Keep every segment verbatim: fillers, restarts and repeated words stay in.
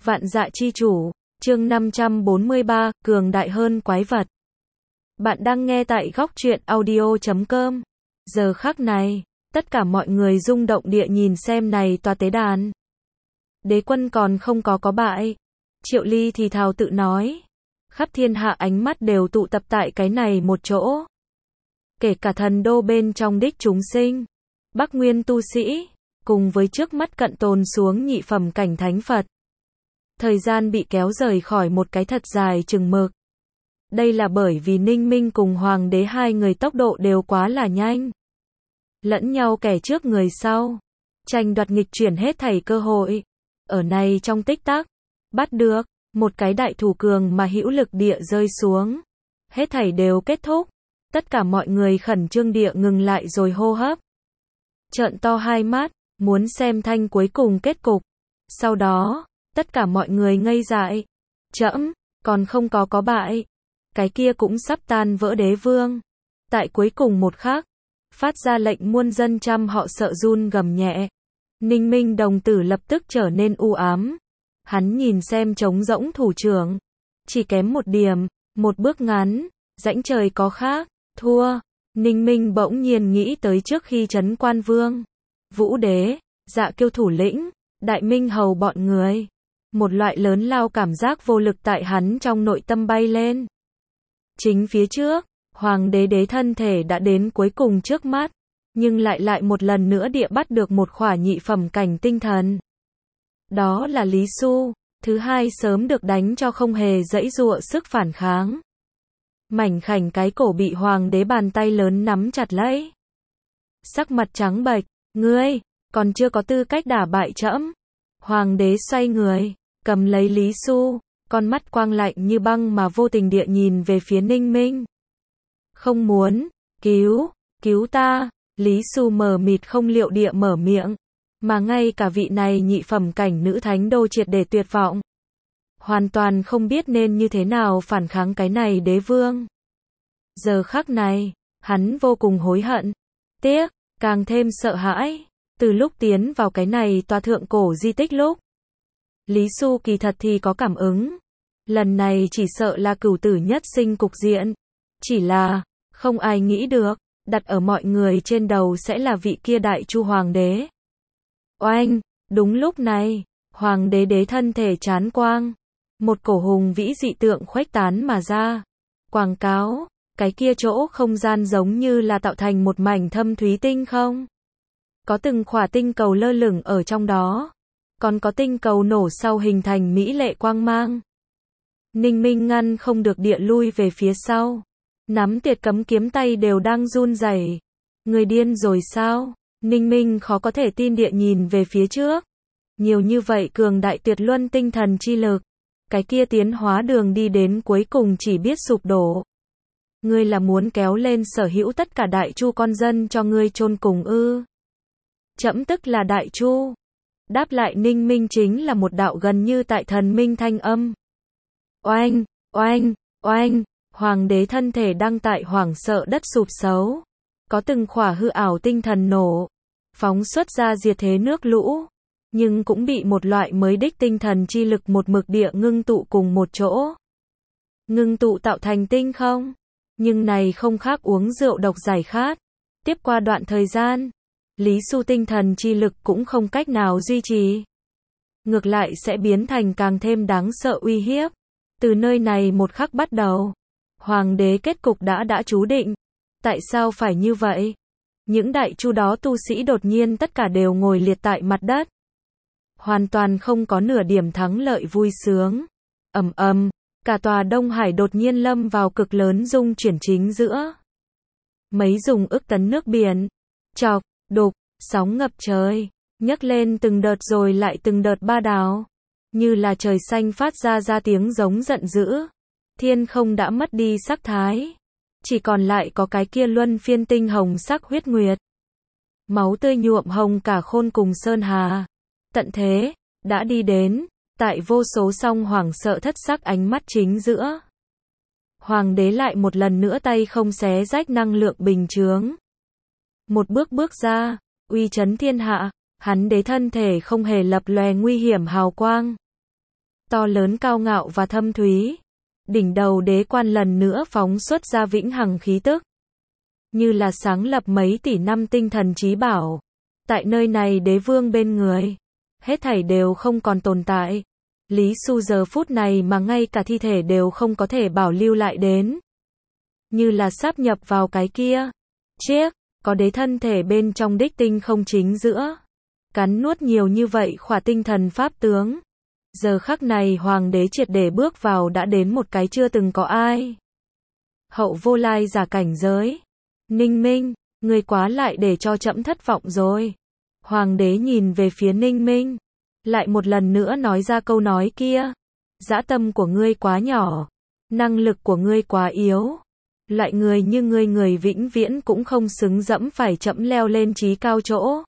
Vạn Dạ Chi Chủ, chương năm trăm bốn mươi ba, cường đại hơn quái vật. Bạn đang nghe tại góc truyện audio chấm com. Giờ khắc này, tất cả mọi người rung động địa nhìn xem này tòa tế đàn. Đế quân còn không có có bại. Triệu Ly thì thào tự nói. Khắp thiên hạ ánh mắt đều tụ tập tại cái này một chỗ. Kể cả thần đô bên trong đích chúng sinh, Bắc Nguyên tu sĩ, cùng với trước mắt cận tồn xuống nhị phẩm cảnh thánh Phật. Thời gian bị kéo rời khỏi một cái thật dài chừng mực. Đây là bởi vì Ninh Minh cùng Hoàng đế hai người tốc độ đều quá là nhanh. Lẫn nhau kẻ trước người sau. Tranh đoạt nghịch chuyển hết thảy cơ hội. Ở này trong tích tắc, bắt được, một cái đại thủ cường mà hữu lực địa rơi xuống. Hết thảy đều kết thúc. Tất cả mọi người khẩn trương địa ngừng lại rồi hô hấp. Trợn to hai mắt, muốn xem thanh cuối cùng kết cục. Sau đó, tất cả mọi người ngây dại. Trẫm, còn không có có bại. Cái kia cũng sắp tan vỡ đế vương. Tại cuối cùng một khắc, phát ra lệnh muôn dân trăm họ sợ run gầm nhẹ. Ninh Minh đồng tử lập tức trở nên u ám. Hắn nhìn xem trống rỗng thủ trưởng. Chỉ kém một điểm, một bước ngắn, rãnh trời có khác, thua. Ninh Minh bỗng nhiên nghĩ tới trước khi trấn Quan Vương, Vũ Đế, Dạ Kiêu thủ lĩnh, Đại Minh Hầu bọn người. Một loại lớn lao cảm giác vô lực tại hắn trong nội tâm bay lên. Chính phía trước, Hoàng đế đế thân thể đã đến cuối cùng trước mắt, nhưng lại lại một lần nữa địa bắt được một khỏa nhị phẩm cảnh tinh thần. Đó là Lý Xu, thứ hai sớm được đánh cho không hề dãy dụa sức phản kháng. Mảnh khảnh cái cổ bị Hoàng đế bàn tay lớn nắm chặt lấy. Sắc mặt trắng bệch, ngươi, còn chưa có tư cách đả bại trẫm. Hoàng đế xoay người, cầm lấy Lý Xu, con mắt quang lạnh như băng mà vô tình địa nhìn về phía Ninh Minh. Không muốn, cứu, cứu ta, Lý Xu mờ mịt không liệu địa mở miệng, mà ngay cả vị này nhị phẩm cảnh nữ thánh đô triệt để tuyệt vọng. Hoàn toàn không biết nên như thế nào phản kháng cái này đế vương. Giờ khắc này, hắn vô cùng hối hận, tiếc, càng thêm sợ hãi. Từ lúc tiến vào cái này tòa thượng cổ di tích lúc, Lý Xu kỳ thật thì có cảm ứng. Lần này chỉ sợ là cửu tử nhất sinh cục diện. Chỉ là, không ai nghĩ được, đặt ở mọi người trên đầu sẽ là vị kia đại chu hoàng đế. Oanh, đúng lúc này, hoàng đế đế thân thể chán quang. Một cổ hùng vĩ dị tượng khuếch tán mà ra. Quảng cáo, cái kia chỗ không gian giống như là tạo thành một mảnh thâm thúy tinh không. Có từng khỏa tinh cầu lơ lửng ở trong đó. Còn có tinh cầu nổ sau hình thành mỹ lệ quang mang. Ninh Minh ngăn không được địa lui về phía sau. Nắm tiệt cấm kiếm tay đều đang run rẩy. Người điên rồi sao? Ninh Minh khó có thể tin địa nhìn về phía trước. Nhiều như vậy cường đại tuyệt luân tinh thần chi lực. Cái kia tiến hóa đường đi đến cuối cùng chỉ biết sụp đổ. Ngươi là muốn kéo lên sở hữu tất cả đại chu con dân cho ngươi chôn cùng ư? Trẫm tức là đại chu. Đáp lại Ninh Minh chính là một đạo gần như tại thần minh thanh âm. Oanh, oanh, oanh, hoàng đế thân thể đang tại hoảng sợ đất sụp xấu. Có từng khỏa hư ảo tinh thần nổ, phóng xuất ra diệt thế nước lũ, nhưng cũng bị một loại mới đích tinh thần chi lực một mực địa ngưng tụ cùng một chỗ. Ngưng tụ tạo thành tinh không, nhưng này không khác uống rượu độc giải khát. Tiếp qua đoạn thời gian, Lý Xu tinh thần chi lực cũng không cách nào duy trì. Ngược lại sẽ biến thành càng thêm đáng sợ uy hiếp. Từ nơi này một khắc bắt đầu, Hoàng đế kết cục đã đã chú định. Tại sao phải như vậy? Những đại chu đó tu sĩ đột nhiên tất cả đều ngồi liệt tại mặt đất. Hoàn toàn không có nửa điểm thắng lợi vui sướng. Ầm ầm, cả tòa Đông Hải đột nhiên lâm vào cực lớn rung chuyển chính giữa. Mấy dùng ức tấn nước biển, chọc, đục, sóng ngập trời, nhấc lên từng đợt rồi lại từng đợt ba đảo. Như là trời xanh phát ra ra tiếng giống giận dữ. Thiên không đã mất đi sắc thái. Chỉ còn lại có cái kia luân phiên tinh hồng sắc huyết nguyệt. Máu tươi nhuộm hồng cả khôn cùng sơn hà. Tận thế, đã đi đến, tại vô số song hoảng sợ thất sắc ánh mắt chính giữa. Hoàng đế lại một lần nữa tay không xé rách năng lượng bình chướng. Một bước bước ra, uy chấn thiên hạ, hắn đế thân thể không hề lập lòe nguy hiểm hào quang. to lớn cao ngạo và thâm thúy. Đỉnh đầu đế quan lần nữa phóng xuất ra vĩnh hằng khí tức. Như là sáng lập mấy tỷ năm tinh thần trí bảo. Tại nơi này đế vương bên người. Hết thảy đều không còn tồn tại. Lý Xu giờ phút này mà ngay cả thi thể đều không có thể bảo lưu lại đến. Như là sáp nhập vào cái kia. Chiếc, có đế thân thể bên trong đích tinh không chính giữa. Cắn nuốt nhiều như vậy khỏa tinh thần pháp tướng. Giờ khắc này hoàng đế triệt để bước vào đã đến một cái chưa từng có ai. Hậu vô lai giả cảnh giới. Ninh Minh, ngươi quá lại để cho trẫm thất vọng rồi. Hoàng đế nhìn về phía Ninh Minh. Lại một lần nữa nói ra câu nói kia. Dã tâm của ngươi quá nhỏ. Năng lực của ngươi quá yếu. Loại người như ngươi người vĩnh viễn cũng không xứng dẫm phải trẫm leo lên trí cao chỗ.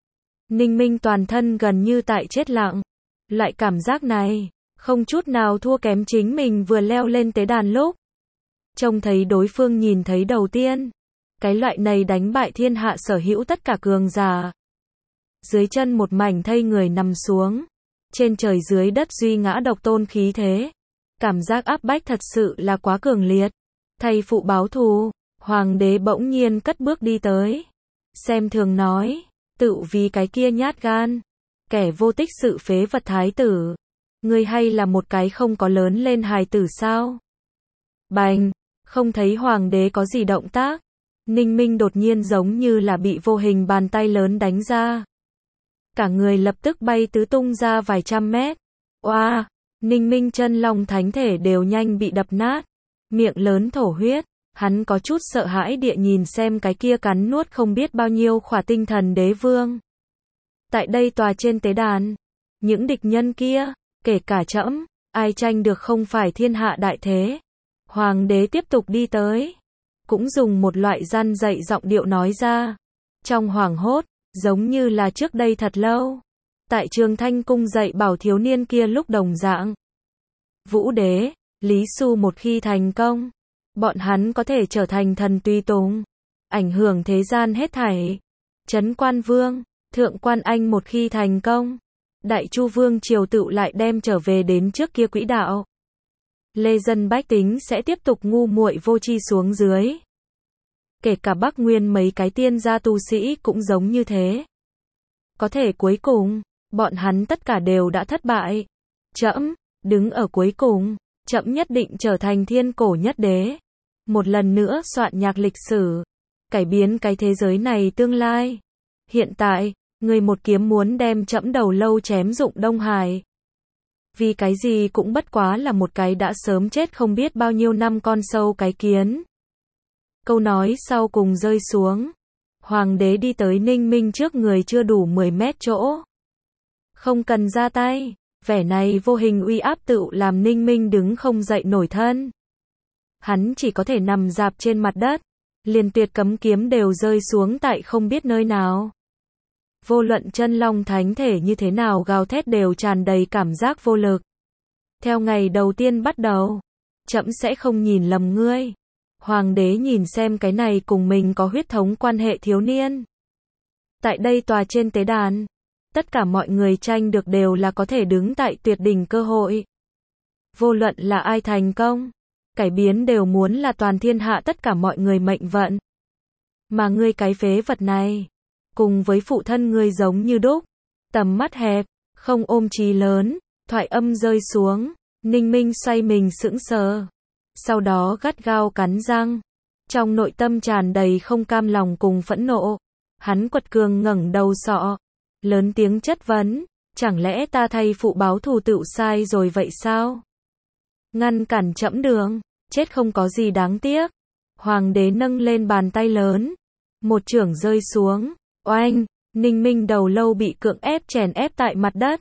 Ninh Minh toàn thân gần như tại chết lặng. Loại cảm giác này, không chút nào thua kém chính mình vừa leo lên tế đàn lúc. Trông thấy đối phương nhìn thấy đầu tiên. Cái loại này đánh bại thiên hạ sở hữu tất cả cường giả. Dưới chân một mảnh thây người nằm xuống. Trên trời dưới đất duy ngã độc tôn khí thế. Cảm giác áp bách thật sự là quá cường liệt. Thầy phụ báo thù, hoàng đế bỗng nhiên cất bước đi tới. Xem thường nói, tự vì cái kia nhát gan. Kẻ vô tích sự phế vật thái tử. Ngươi hay là một cái không có lớn lên hài tử sao? Bành, không thấy hoàng đế có gì động tác. Ninh Minh đột nhiên giống như là bị vô hình bàn tay lớn đánh ra. Cả người lập tức bay tứ tung ra vài trăm mét. Oa, Ninh Minh chân long thánh thể đều nhanh bị đập nát. Miệng lớn thổ huyết. Hắn có chút sợ hãi địa nhìn xem cái kia cắn nuốt không biết bao nhiêu khỏa tinh thần đế vương. Tại đây tòa trên tế đàn. Những địch nhân kia, kể cả trẫm, ai tranh được không phải thiên hạ đại thế. Hoàng đế tiếp tục đi tới. Cũng dùng một loại gian dạy giọng điệu nói ra. Trong hoảng hốt, giống như là trước đây thật lâu. Tại Trường Thanh cung dạy bảo thiếu niên kia lúc đồng dạng. Vũ đế, Lý Xu một khi thành công. Bọn hắn có thể trở thành thần tùy tùng. Ảnh hưởng thế gian hết thảy. Trấn Quan Vương, Thượng Quan Anh một khi thành công. Đại Chu Vương triều tự lại đem trở về đến trước kia quỹ đạo. Lê dân bách tính sẽ tiếp tục ngu muội vô tri xuống dưới. Kể cả Bắc Nguyên mấy cái tiên gia tu sĩ cũng giống như thế. Có thể cuối cùng, bọn hắn tất cả đều đã thất bại. Trẫm, đứng ở cuối cùng, trẫm nhất định trở thành thiên cổ nhất đế. Một lần nữa soạn nhạc lịch sử. Cải biến cái thế giới này tương lai. Hiện tại, người một kiếm muốn đem trẫm đầu lâu chém dụng Đông Hải. Vì cái gì cũng bất quá là một cái đã sớm chết không biết bao nhiêu năm con sâu cái kiến. Câu nói sau cùng rơi xuống. Hoàng đế đi tới Ninh Minh trước người chưa đủ mười mét chỗ. Không cần ra tay. Vẻ này vô hình uy áp tự làm Ninh Minh đứng không dậy nổi thân. Hắn chỉ có thể nằm dạp trên mặt đất. Liền tuyệt cấm kiếm đều rơi xuống tại không biết nơi nào. Vô luận chân long thánh thể như thế nào gào thét đều tràn đầy cảm giác vô lực. Theo ngày đầu tiên bắt đầu, trẫm sẽ không nhìn lầm ngươi. Hoàng đế nhìn xem cái này cùng mình có huyết thống quan hệ thiếu niên. Tại đây tòa trên tế đàn, tất cả mọi người tranh được đều là có thể đứng tại tuyệt đỉnh cơ hội. Vô luận là ai thành công, cải biến đều muốn là toàn thiên hạ tất cả mọi người mệnh vận. Mà ngươi cái phế vật này, cùng với phụ thân ngươi giống như đúc, tầm mắt hẹp, không ôm chí lớn, thoại âm rơi xuống, Ninh Minh xoay mình sững sờ. Sau đó gắt gao cắn răng, trong nội tâm tràn đầy không cam lòng cùng phẫn nộ. Hắn quật cường ngẩng đầu sọ, lớn tiếng chất vấn, chẳng lẽ ta thay phụ báo thù tựu sai rồi vậy sao? Ngăn cản trẫm đường, chết không có gì đáng tiếc. Hoàng đế nâng lên bàn tay lớn, một chưởng rơi xuống, oanh, Ninh Minh đầu lâu bị cưỡng ép chèn ép tại mặt đất.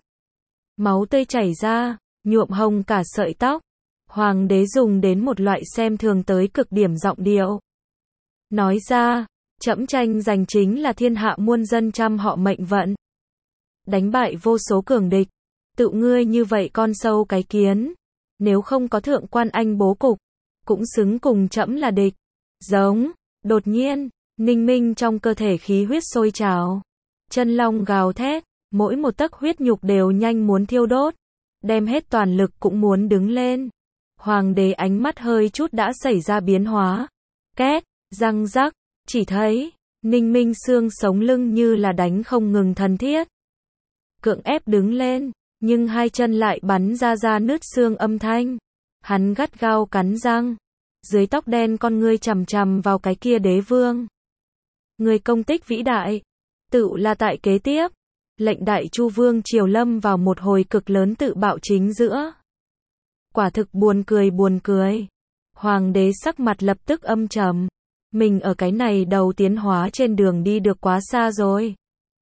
Máu tươi chảy ra, nhuộm hồng cả sợi tóc. Hoàng đế dùng đến một loại xem thường tới cực điểm giọng điệu. Nói ra, trẫm tranh giành chính là thiên hạ muôn dân trăm họ mệnh vận. Đánh bại vô số cường địch. Tự ngươi như vậy con sâu cái kiến. Nếu không có Thượng Quan Anh bố cục, cũng xứng cùng trẫm là địch. Giống, đột nhiên, Ninh Minh trong cơ thể khí huyết sôi trào. Chân long gào thét, mỗi một tấc huyết nhục đều nhanh muốn thiêu đốt. đem hết toàn lực cũng muốn đứng lên. Hoàng đế ánh mắt hơi chút đã xảy ra biến hóa. Két, răng rắc, chỉ thấy, Ninh Minh xương sống lưng như là đánh không ngừng thần thiết. Cưỡng ép đứng lên, nhưng hai chân lại bắn ra ra nứt xương âm thanh. Hắn gắt gao cắn răng. Dưới tóc đen con ngươi chằm chằm vào cái kia đế vương. Người công tích vĩ đại. Tự là tại kế tiếp. Lệnh đại chu vương triều lâm vào một hồi cực lớn tự bạo chính giữa. Quả thực buồn cười buồn cười. Hoàng đế sắc mặt lập tức âm trầm. Mình ở cái này đầu tiến hóa trên đường đi được quá xa rồi.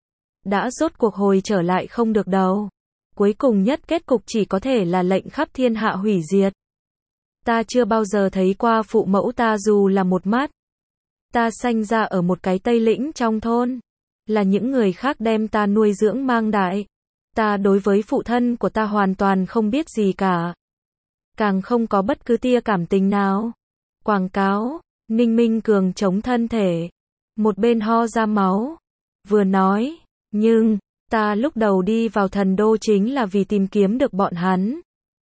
Đã rốt cuộc hồi trở lại không được đâu. Cuối cùng nhất kết cục chỉ có thể là lệnh khắp thiên hạ hủy diệt. Ta chưa bao giờ thấy qua phụ mẫu ta dù là một mắt. Ta sanh ra ở một cái Tây Lĩnh trong thôn. Là những người khác đem ta nuôi dưỡng mang đại. Ta đối với phụ thân của ta hoàn toàn không biết gì cả. Càng không có bất cứ tia cảm tình nào. Quảng cáo, Ninh Minh Cường chống thân thể. Một bên ho ra máu. Vừa nói, nhưng, ta lúc đầu đi vào thần đô chính là vì tìm kiếm được bọn hắn.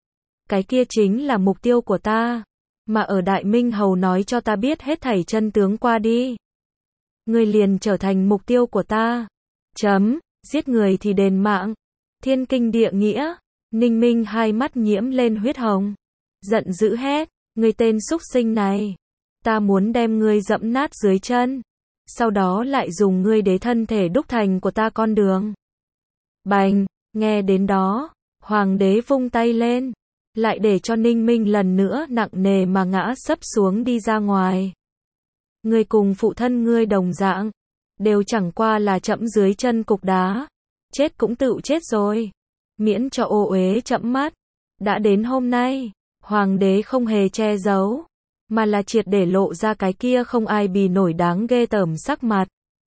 Cái kia chính là mục tiêu của ta. Mà ở Đại Minh Hầu nói cho ta biết hết thảy chân tướng qua đi. Ngươi liền trở thành mục tiêu của ta. Chấm, giết người thì đền mạng. Thiên kinh địa nghĩa. Ninh Minh hai mắt nhiễm lên huyết hồng. Giận dữ hét, ngươi tên súc sinh này. Ta muốn đem ngươi dẫm nát dưới chân. Sau đó lại dùng ngươi đế thân thể đúc thành của ta con đường. Bành, nghe đến đó, hoàng đế vung tay lên. Lại để cho Ninh Minh lần nữa nặng nề mà ngã sấp xuống đi ra ngoài. Ngươi cùng phụ thân ngươi đồng dạng. Đều chẳng qua là chẫm dưới chân cục đá. Chết cũng tự chết rồi. Miễn cho ô uế chẫm mắt. Đã đến hôm nay, hoàng đế không hề che giấu. Mà là triệt để lộ ra cái kia không ai bì nổi đáng ghê tởm sắc mặt.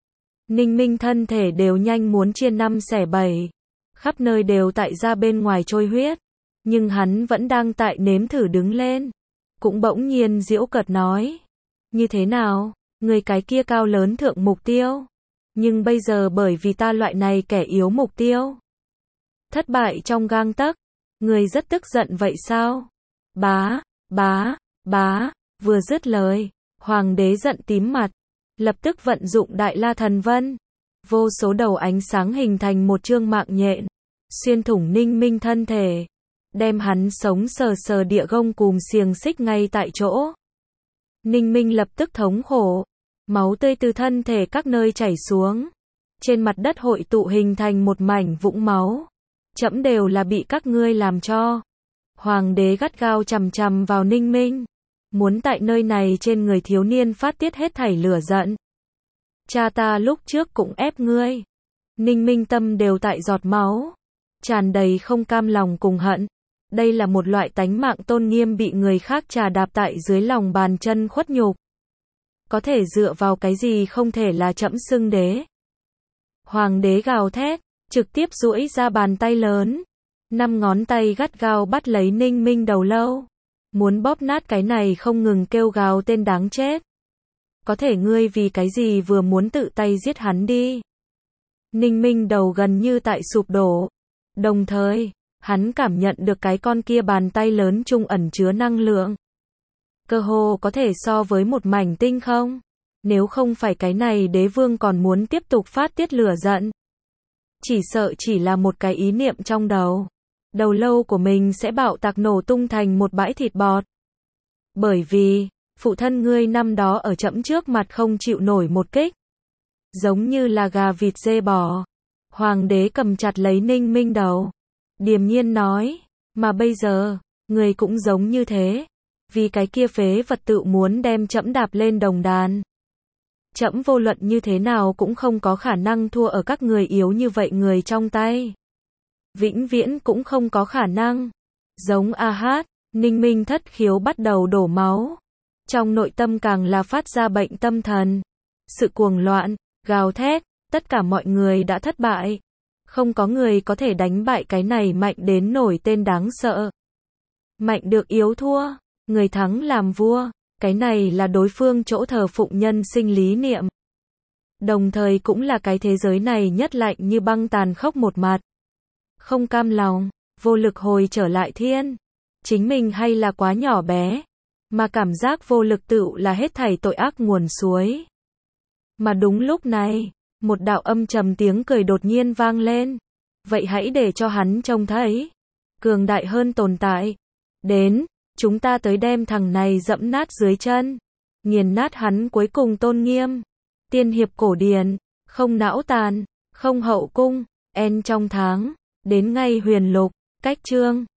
Ninh Minh thân thể đều nhanh muốn chia năm xẻ bảy. Khắp nơi đều tại ra bên ngoài trôi huyết. Nhưng hắn vẫn đang tại nếm thử đứng lên. Cũng bỗng nhiên giễu cợt nói. Như thế nào, người cái kia cao lớn thượng mục tiêu. Nhưng bây giờ bởi vì ta loại này kẻ yếu mục tiêu. Thất bại trong gang tấc. Người rất tức giận vậy sao? Bá, bá, bá, vừa dứt lời. Hoàng đế giận tím mặt. Lập tức vận dụng Đại La Thần Vân. Vô số đầu ánh sáng hình thành một chương mạng nhện. Xuyên thủng Ninh Minh thân thể. Đem hắn sống sờ sờ địa gông cùm xiềng xích ngay tại chỗ. Ninh Minh lập tức thống khổ. Máu tươi từ thân thể các nơi chảy xuống. Trên mặt đất hội tụ hình thành một mảnh vũng máu. Trẫm đều là bị các ngươi làm cho. Hoàng đế gắt gao chằm chằm vào Ninh Minh. Muốn tại nơi này trên người thiếu niên phát tiết hết thảy lửa giận. Cha ta lúc trước cũng ép ngươi. Ninh Minh tâm đều tại giọt máu. Tràn đầy không cam lòng cùng hận. Đây là một loại tánh mạng tôn nghiêm bị người khác trà đạp tại dưới lòng bàn chân khuất nhục. Có thể dựa vào cái gì không thể là trẫm xưng đế. Hoàng đế gào thét, trực tiếp duỗi ra bàn tay lớn. Năm ngón tay gắt gao bắt lấy Ninh Minh đầu lâu. Muốn bóp nát cái này không ngừng kêu gào tên đáng chết. Có thể ngươi vì cái gì vừa muốn tự tay giết hắn đi. Ninh Minh đầu gần như tại sụp đổ. Đồng thời, hắn cảm nhận được cái con kia bàn tay lớn trung ẩn chứa năng lượng. Cơ hồ có thể so với một mảnh tinh không. Nếu không phải cái này đế vương còn muốn tiếp tục phát tiết lửa giận. Chỉ sợ chỉ là một cái ý niệm trong đầu. Đầu lâu của mình sẽ bạo tạc nổ tung thành một bãi thịt bọt. Bởi vì, phụ thân ngươi năm đó ở trẫm trước mặt không chịu nổi một kích. Giống như là gà vịt dê bò. Hoàng đế cầm chặt lấy Ninh Minh đầu. Điềm nhiên nói, mà bây giờ, người cũng giống như thế. Vì cái kia phế vật tự muốn đem trẫm đạp lên đồng đàn. Trẫm vô luận như thế nào cũng không có khả năng thua ở các người yếu như vậy người trong tay. Vĩnh viễn cũng không có khả năng. Giống a hát, Ninh Minh thất khiếu bắt đầu đổ máu. Trong nội tâm càng là phát ra bệnh tâm thần. Sự cuồng loạn, gào thét, tất cả mọi người đã thất bại. Không có người có thể đánh bại cái này mạnh đến nổi tên đáng sợ. Mạnh được yếu thua, người thắng làm vua. Cái này là đối phương chỗ thờ phụng nhân sinh lý niệm. Đồng thời cũng là cái thế giới này nhất lạnh như băng tàn khốc một mặt. Không cam lòng, vô lực hồi trở lại thiên. Chính mình hay là quá nhỏ bé, mà cảm giác vô lực tựu là hết thảy tội ác nguồn suối. Mà đúng lúc này, một đạo âm trầm tiếng cười đột nhiên vang lên. Vậy hãy để cho hắn trông thấy cường đại hơn tồn tại. Đến, chúng ta tới đem thằng này dẫm nát dưới chân, nghiền nát hắn cuối cùng tôn nghiêm. Tiên hiệp cổ điển, không não tàn, không hậu cung, en trong tháng, đến ngay huyền lục, cách chương